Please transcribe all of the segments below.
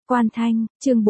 Quan Thanh, chương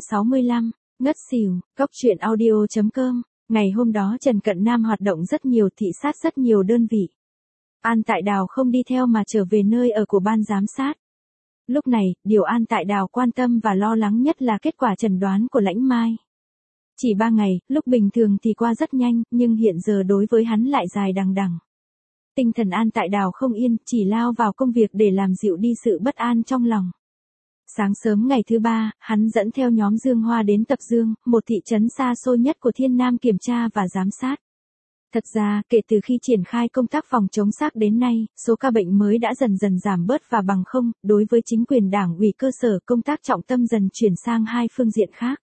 465, ngất xỉu, cốc truyện audio.com. Ngày hôm đó Trần Cận Nam hoạt động rất nhiều, thị sát rất nhiều đơn vị. An Tại Đào không đi theo mà trở về nơi ở của ban giám sát. Lúc này, điều An Tại Đào quan tâm và lo lắng nhất là kết quả chẩn đoán của Lãnh Mai. Chỉ 3 ngày, lúc bình thường thì qua rất nhanh, nhưng hiện giờ đối với hắn lại dài đằng đằng. Tinh thần An Tại Đào không yên, chỉ lao vào công việc để làm dịu đi sự bất an trong lòng. Sáng sớm ngày thứ 3, hắn dẫn theo nhóm Dương Hoa đến Tập Dương, một thị trấn xa xôi nhất của Thiên Nam kiểm tra và giám sát. Thật ra, kể từ khi triển khai công tác phòng chống SARS đến nay, số ca bệnh mới đã dần dần giảm bớt và bằng không, đối với chính quyền đảng ủy cơ sở công tác trọng tâm dần chuyển sang hai phương diện khác.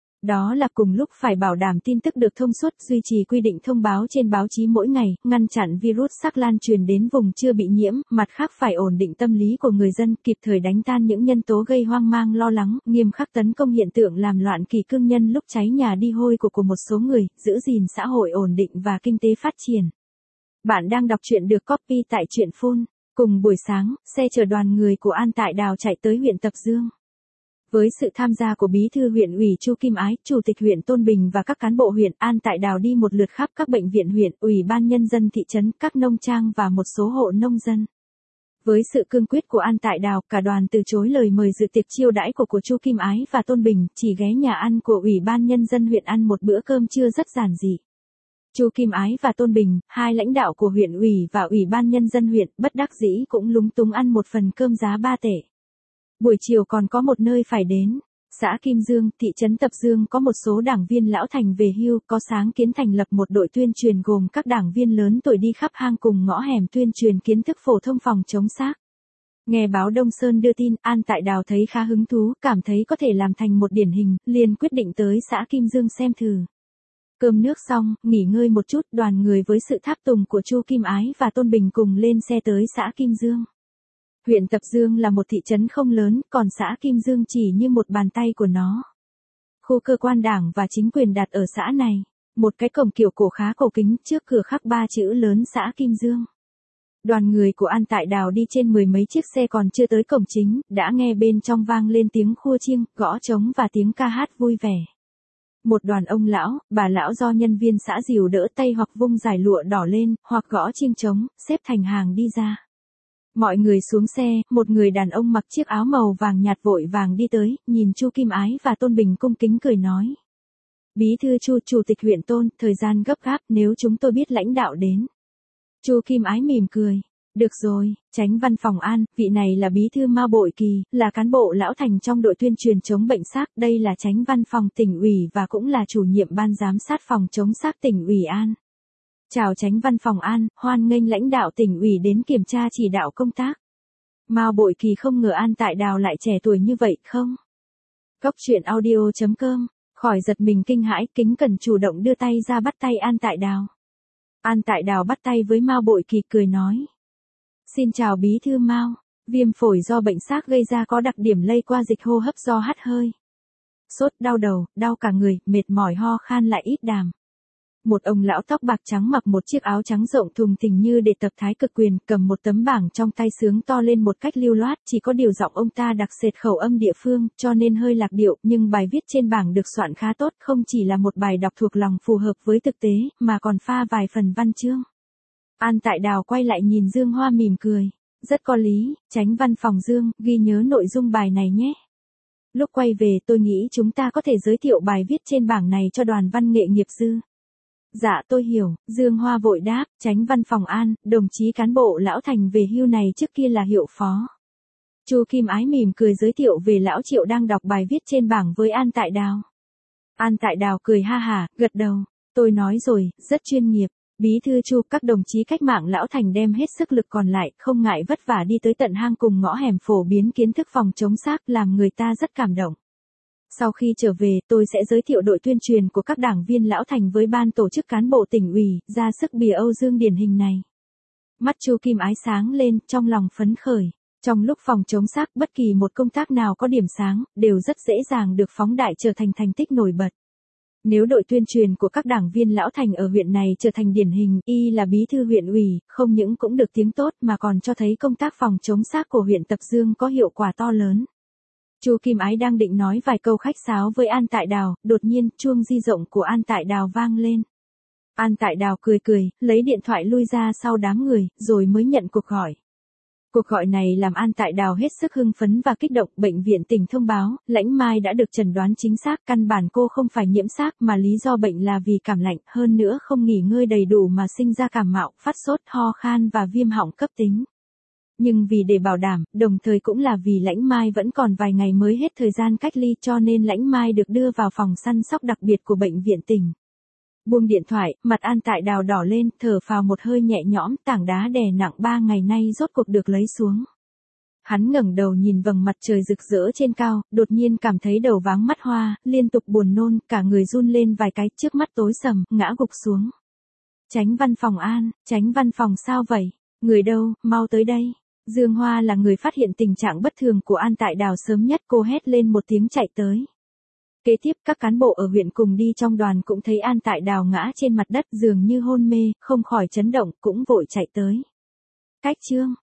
Đó là cùng lúc phải bảo đảm tin tức được thông suốt, duy trì quy định thông báo trên báo chí mỗi ngày, ngăn chặn virus SARS lan truyền đến vùng chưa bị nhiễm, mặt khác phải ổn định tâm lý của người dân, kịp thời đánh tan những nhân tố gây hoang mang lo lắng, nghiêm khắc tấn công hiện tượng làm loạn kỳ cương nhân lúc cháy nhà đi hôi của một số người, giữ gìn xã hội ổn định và kinh tế phát triển. Bạn đang đọc truyện được copy tại truyện phun. Cùng buổi sáng, xe chở đoàn người của An Tại Đào chạy tới huyện Tập Dương. Với sự tham gia của Bí thư huyện ủy Chu Kim Ái, Chủ tịch huyện Tôn Bình và các cán bộ huyện, An Tại Đào đi một lượt khắp các bệnh viện huyện, Ủy ban nhân dân thị trấn, các nông trang và một số hộ nông dân. Với sự cương quyết của An Tại Đào, cả đoàn từ chối lời mời dự tiệc chiêu đãi của Chu Kim Ái và Tôn Bình, chỉ ghé nhà ăn của Ủy ban nhân dân huyện ăn một bữa cơm trưa rất giản dị. Chu Kim Ái và Tôn Bình, hai lãnh đạo của huyện ủy và Ủy ban nhân dân huyện, bất đắc dĩ cũng lúng túng ăn một phần cơm giá 3 tệ. Buổi chiều còn có một nơi phải đến. Xã Kim Dương, thị trấn Tập Dương có một số đảng viên lão thành về hưu, có sáng kiến thành lập một đội tuyên truyền gồm các đảng viên lớn tuổi đi khắp hang cùng ngõ hẻm tuyên truyền kiến thức phổ thông phòng chống SARS. Nghe báo Đông Sơn đưa tin, An Tại Đào thấy khá hứng thú, cảm thấy có thể làm thành một điển hình, liền quyết định tới xã Kim Dương xem thử. Cơm nước xong, nghỉ ngơi một chút, đoàn người với sự tháp tùng của Chu Kim Ái và Tôn Bình cùng lên xe tới xã Kim Dương. Huyện Tập Dương là một thị trấn không lớn, còn xã Kim Dương chỉ như một bàn tay của nó. Khu cơ quan đảng và chính quyền đặt ở xã này. Một cái cổng kiểu cổ khá cổ kính, trước cửa khắc 3 chữ lớn xã Kim Dương. Đoàn người của An Tại Đào đi trên 10 mấy chiếc xe còn chưa tới cổng chính, đã nghe bên trong vang lên tiếng khua chiêng, gõ trống và tiếng ca hát vui vẻ. Một đoàn ông lão, bà lão do nhân viên xã dìu đỡ tay hoặc vung dải lụa đỏ lên, hoặc gõ chiêng trống, xếp thành hàng đi ra. Mọi người xuống xe, một người đàn ông mặc chiếc áo màu vàng nhạt vội vàng đi tới, nhìn Chu Kim Ái và Tôn Bình cung kính cười nói. Bí thư Chu, Chủ tịch huyện Tôn, thời gian gấp gáp, nếu chúng tôi biết lãnh đạo đến. Chu Kim Ái mỉm cười. Được rồi, Chánh văn phòng An, vị này là Bí thư Mao Bội Kỳ, là cán bộ lão thành trong đội tuyên truyền chống bệnh SARS, đây là Chánh văn phòng tỉnh ủy và cũng là chủ nhiệm ban giám sát phòng chống SARS tỉnh ủy An. Chào Chánh văn phòng An, hoan nghênh lãnh đạo tỉnh ủy đến kiểm tra chỉ đạo công tác. Mao Bội Kỳ không ngờ An Tại Đào lại trẻ tuổi như vậy không? Cốc truyện audio.com, khỏi giật mình kinh hãi, kính cẩn chủ động đưa tay ra bắt tay An Tại Đào. An Tại Đào bắt tay với Mao Bội Kỳ cười nói. Xin chào Bí thư Mao, viêm phổi do bệnh SARS gây ra có đặc điểm lây qua dịch hô hấp do hắt hơi. Sốt, đau đầu, đau cả người, mệt mỏi ho khan lại ít đàm. Một ông lão tóc bạc trắng mặc một chiếc áo trắng rộng thùng thình như để tập thái cực quyền, cầm một tấm bảng trong tay sướng to lên một cách lưu loát, chỉ có điều giọng ông ta đặc sệt khẩu âm địa phương, cho nên hơi lạc điệu, nhưng bài viết trên bảng được soạn khá tốt, không chỉ là một bài đọc thuộc lòng phù hợp với thực tế, mà còn pha vài phần văn chương. An Tại Đào quay lại nhìn Dương Hoa mỉm cười. Rất có lý, Chánh văn phòng Dương, ghi nhớ nội dung bài này nhé. Lúc quay về tôi nghĩ chúng ta có thể giới thiệu bài viết trên bảng này cho đoàn văn nghệ nghiệp dư. Dạ tôi hiểu, Dương Hoa vội đáp, Chánh văn phòng An, đồng chí cán bộ lão thành về hưu này trước kia là hiệu phó. Chu Kim Ái mỉm cười giới thiệu về lão Triệu đang đọc bài viết trên bảng với An Tại Đào. An Tại Đào cười ha hả, gật đầu, tôi nói rồi, rất chuyên nghiệp. Bí thư Chu, các đồng chí cách mạng lão thành đem hết sức lực còn lại, không ngại vất vả đi tới tận hang cùng ngõ hẻm phổ biến kiến thức phòng chống SARS, làm người ta rất cảm động. Sau khi trở về, tôi sẽ giới thiệu đội tuyên truyền của các đảng viên lão thành với ban tổ chức cán bộ tỉnh ủy, ra sức bìa Âu Dương điển hình này. Mắt Chu Kim Ái sáng lên, trong lòng phấn khởi. Trong lúc phòng chống SARS, bất kỳ một công tác nào có điểm sáng, đều rất dễ dàng được phóng đại trở thành thành tích nổi bật. Nếu đội tuyên truyền của các đảng viên lão thành ở huyện này trở thành điển hình, y là bí thư huyện ủy, không những cũng được tiếng tốt mà còn cho thấy công tác phòng chống SARS của huyện Tập Dương có hiệu quả to lớn. Chu Kim Ái đang định nói vài câu khách sáo với An Tại Đào, đột nhiên chuông di động của An Tại Đào vang lên. An Tại Đào cười cười, lấy điện thoại lui ra sau đám người, rồi mới nhận cuộc gọi. Cuộc gọi này làm An Tại Đào hết sức hưng phấn và kích động. Bệnh viện tỉnh thông báo, Lãnh Mai đã được chẩn đoán chính xác, căn bản cô không phải nhiễm xác mà lý do bệnh là vì cảm lạnh, hơn nữa không nghỉ ngơi đầy đủ mà sinh ra cảm mạo, phát sốt, ho khan và viêm họng cấp tính. Nhưng vì để bảo đảm, đồng thời cũng là vì Lãnh Mai vẫn còn vài ngày mới hết thời gian cách ly, cho nên Lãnh Mai được đưa vào phòng săn sóc đặc biệt của bệnh viện tỉnh. Buông điện thoại, mặt An Tại Đào đỏ lên, thở phào một hơi nhẹ nhõm, tảng đá đè nặng 3 ngày nay rốt cuộc được lấy xuống. Hắn ngẩng đầu nhìn vầng mặt trời rực rỡ trên cao, đột nhiên cảm thấy đầu váng mắt hoa, liên tục buồn nôn, cả người run lên vài cái, trước mắt tối sầm, ngã gục xuống. Chánh văn phòng An, Chánh văn phòng sao vậy? Người đâu, mau tới đây. Dương Hoa là người phát hiện tình trạng bất thường của An Tại Đào sớm nhất, cô hét lên một tiếng chạy tới. Kế tiếp các cán bộ ở huyện cùng đi trong đoàn cũng thấy An Tại Đào ngã trên mặt đất dường như hôn mê, không khỏi chấn động, cũng vội chạy tới. Cách chương